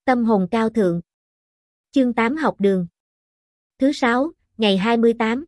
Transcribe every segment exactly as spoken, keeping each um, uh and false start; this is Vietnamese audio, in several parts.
Tâm hồn cao thượng. Chương tám học đường. Thứ sáu, ngày hai mươi tám.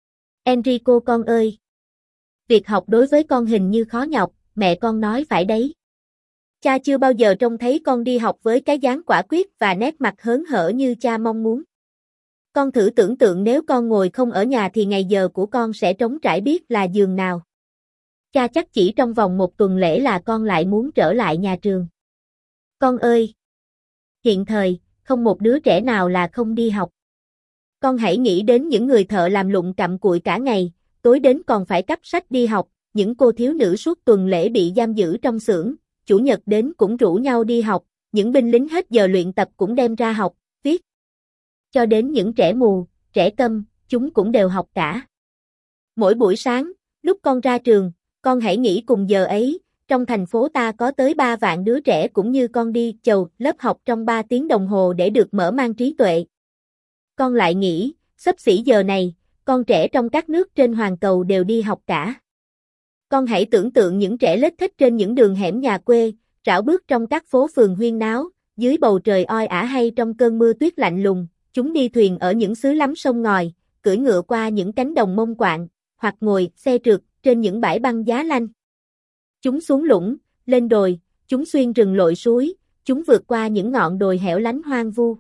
Enrico con ơi. Việc học đối với con hình như khó nhọc, mẹ con nói phải đấy. Cha chưa bao giờ trông thấy con đi học với cái dáng quả quyết và nét mặt hớn hở như cha mong muốn. Con thử tưởng tượng nếu con ngồi không ở nhà thì ngày giờ của con sẽ trống trải biết là giường nào. Cha chắc chỉ trong vòng một tuần lễ là con lại muốn trở lại nhà trường. Con ơi! Hiện thời, không một đứa trẻ nào là không đi học. Con hãy nghĩ đến những người thợ làm lụng cặm cụi cả ngày, tối đến còn phải cắp sách đi học, những cô thiếu nữ suốt tuần lễ bị giam giữ trong xưởng, chủ nhật đến cũng rủ nhau đi học, những binh lính hết giờ luyện tập cũng đem ra học, viết. Cho đến những trẻ mù, trẻ câm, chúng cũng đều học cả. Mỗi buổi sáng, lúc con ra trường, con hãy nghĩ cùng giờ ấy, trong thành phố ta có tới ba vạn đứa trẻ cũng như con đi chầu lớp học trong ba tiếng đồng hồ để được mở mang trí tuệ. Con lại nghĩ, xấp xỉ giờ này, con trẻ trong các nước trên hoàn cầu đều đi học cả. Con hãy tưởng tượng những trẻ lếch thếch trên những đường hẻm nhà quê, rảo bước trong các phố phường huyên náo, dưới bầu trời oi ả hay trong cơn mưa tuyết lạnh lùng, chúng đi thuyền ở những xứ lắm sông ngòi, cưỡi ngựa qua những cánh đồng mông quạng, hoặc ngồi xe trượt trên những bãi băng giá lanh. Chúng xuống lũng, lên đồi, chúng xuyên rừng lội suối, chúng vượt qua những ngọn đồi hẻo lánh hoang vu.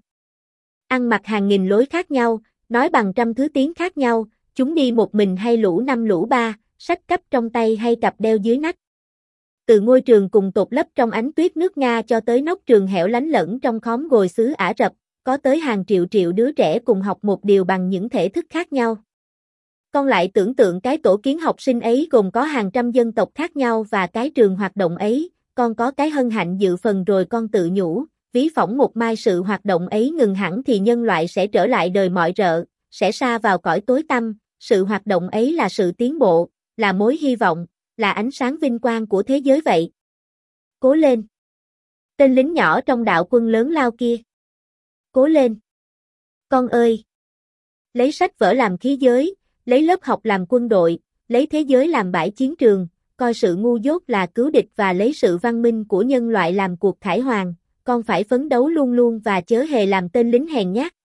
Ăn mặc hàng nghìn lối khác nhau, nói bằng trăm thứ tiếng khác nhau, chúng đi một mình hay lũ năm lũ ba, sách cắp trong tay hay cặp đeo dưới nách. Từ ngôi trường cùng tột lấp trong ánh tuyết nước Nga cho tới nóc trường hẻo lánh lẫn trong khóm gồi xứ Ả Rập, có tới hàng triệu triệu đứa trẻ cùng học một điều bằng những thể thức khác nhau. Con lại tưởng tượng cái tổ kiến học sinh ấy gồm có hàng trăm dân tộc khác nhau và cái trường hoạt động ấy, con có cái hân hạnh dự phần rồi con tự nhủ, ví phỏng một mai sự hoạt động ấy ngừng hẳn thì nhân loại sẽ trở lại đời mọi rợ, sẽ sa vào cõi tối tăm, sự hoạt động ấy là sự tiến bộ, là mối hy vọng, là ánh sáng vinh quang của thế giới vậy. Cố lên! Tên lính nhỏ trong đạo quân lớn lao kia. Cố lên! Con ơi! Lấy sách vở làm khí giới, lấy lớp học làm quân đội, lấy thế giới làm bãi chiến trường, coi sự ngu dốt là cứu địch và lấy sự văn minh của nhân loại làm cuộc khải hoàn, con phải phấn đấu luôn luôn và chớ hề làm tên lính hèn nhát,